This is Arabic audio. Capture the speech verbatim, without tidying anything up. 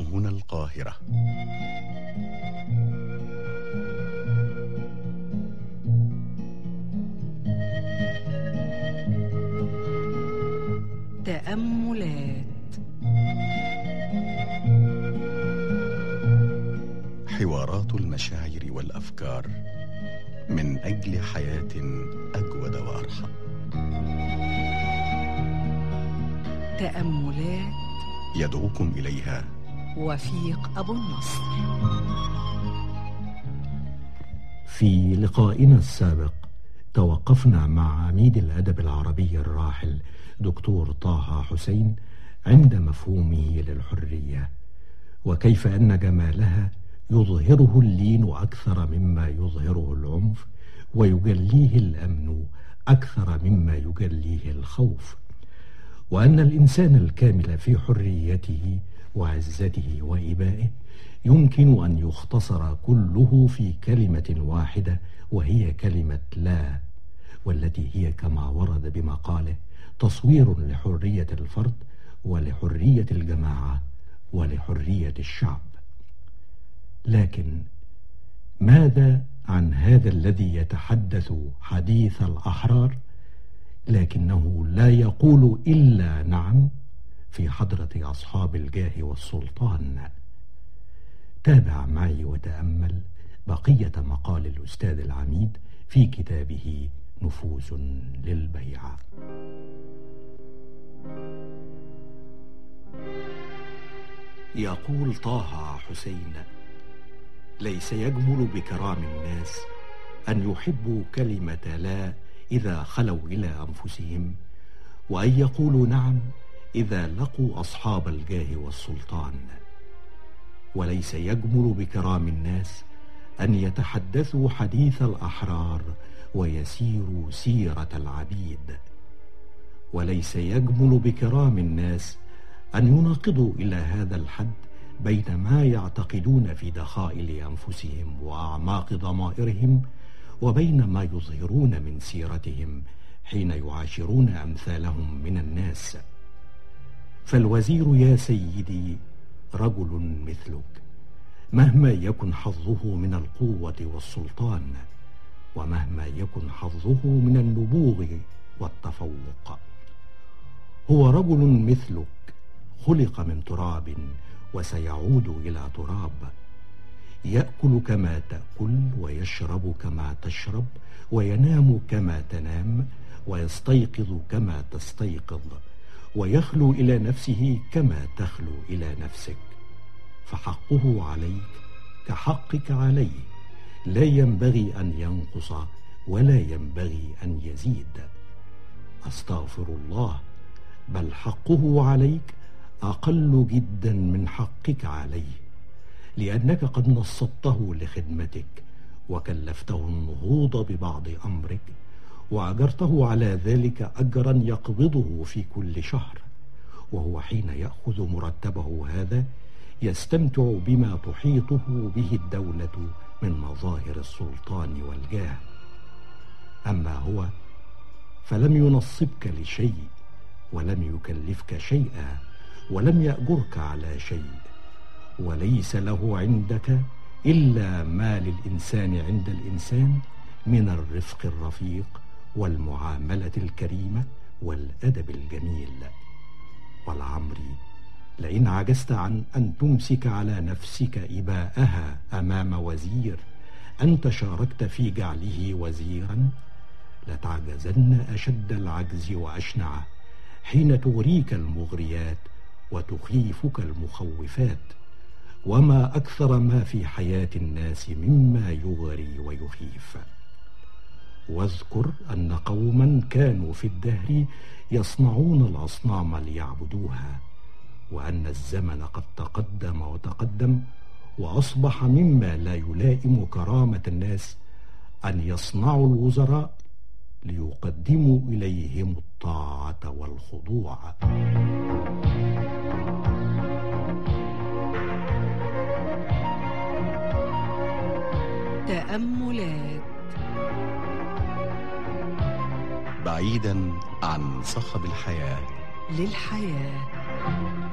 هنا القاهرة. تأملات. حوارات المشاعر والأفكار من أجل حياة أجود وأرحى. تأملات يدعوكم إليها وفيق أبو النصر. في لقائنا السابق توقفنا مع عميد الأدب العربي الراحل دكتور طه حسين عند مفهومه للحرية، وكيف أن جمالها يظهره اللين أكثر مما يظهره العنف، ويجليه الأمن أكثر مما يجليه الخوف، وأن الإنسان الكامل في حريته وعزته وإبائه يمكن أن يختصر كله في كلمة واحدة، وهي كلمة لا، والتي هي كما ورد بمقاله تصوير لحرية الفرد ولحرية الجماعة ولحرية الشعب. لكن ماذا عن هذا الذي يتحدث حديث الأحرار لكنه لا يقول إلا نعم في حضرة أصحاب الجاه والسلطان؟ تابع معي وتأمل بقية مقال الأستاذ العميد في كتابه نفوس للبيع. يقول طه حسين: ليس يجمل بكرام الناس أن يحبوا كلمة لا إذا خلوا إلى أنفسهم، وأن يقولوا نعم إذا لقوا أصحاب الجاه والسلطان. وليس يجمل بكرام الناس أن يتحدثوا حديث الأحرار ويسيروا سيرة العبيد. وليس يجمل بكرام الناس أن يناقضوا إلى هذا الحد بين ما يعتقدون في دخائل أنفسهم وأعماق ضمائرهم وبين ما يظهرون من سيرتهم حين يعاشرون أمثالهم من الناس. فالوزير يا سيدي رجل مثلك، مهما يكن حظه من القوة والسلطان، ومهما يكن حظه من النبوغ والتفوق. هو رجل مثلك، خلق من تراب وسيعود إلى تراب، يأكل كما تأكل ويشرب كما تشرب وينام كما تنام ويستيقظ كما تستيقظ ويخلو إلى نفسه كما تخلو إلى نفسك. فحقه عليك كحقك عليه، لا ينبغي أن ينقص ولا ينبغي أن يزيد. أستغفر الله، بل حقه عليك أقل جدا من حقك عليه، لأنك قد نصبته لخدمتك وكلفته النهوض ببعض أمرك وأجرته على ذلك أجرا يقبضه في كل شهر، وهو حين يأخذ مرتبه هذا يستمتع بما تحيطه به الدولة من مظاهر السلطان والجاه. أما هو فلم ينصبك لشيء ولم يكلفك شيئا ولم يأجرك على شيء، وليس له عندك إلا ما للإنسان عند الإنسان من الرفق الرفيق والمعاملة الكريمة والأدب الجميل. والعمري لئن عجزت عن أن تمسك على نفسك إباءها أمام وزير أنت شاركت في جعله وزيرا، لتعجزن أشد العجز وأشنعه حين تغريك المغريات وتخيفك المخوفات. وما أكثر ما في حياة الناس مما يغري ويخيف. واذكر أن قوما كانوا في الدهر يصنعون الأصنام ليعبدوها، وأن الزمن قد تقدم وتقدم وأصبح مما لا يلائم كرامة الناس أن يصنعوا الوزراء ليقدموا إليهم الطاعة والخضوع. تأملات. بعيدا عن صخب الحياة للحياة.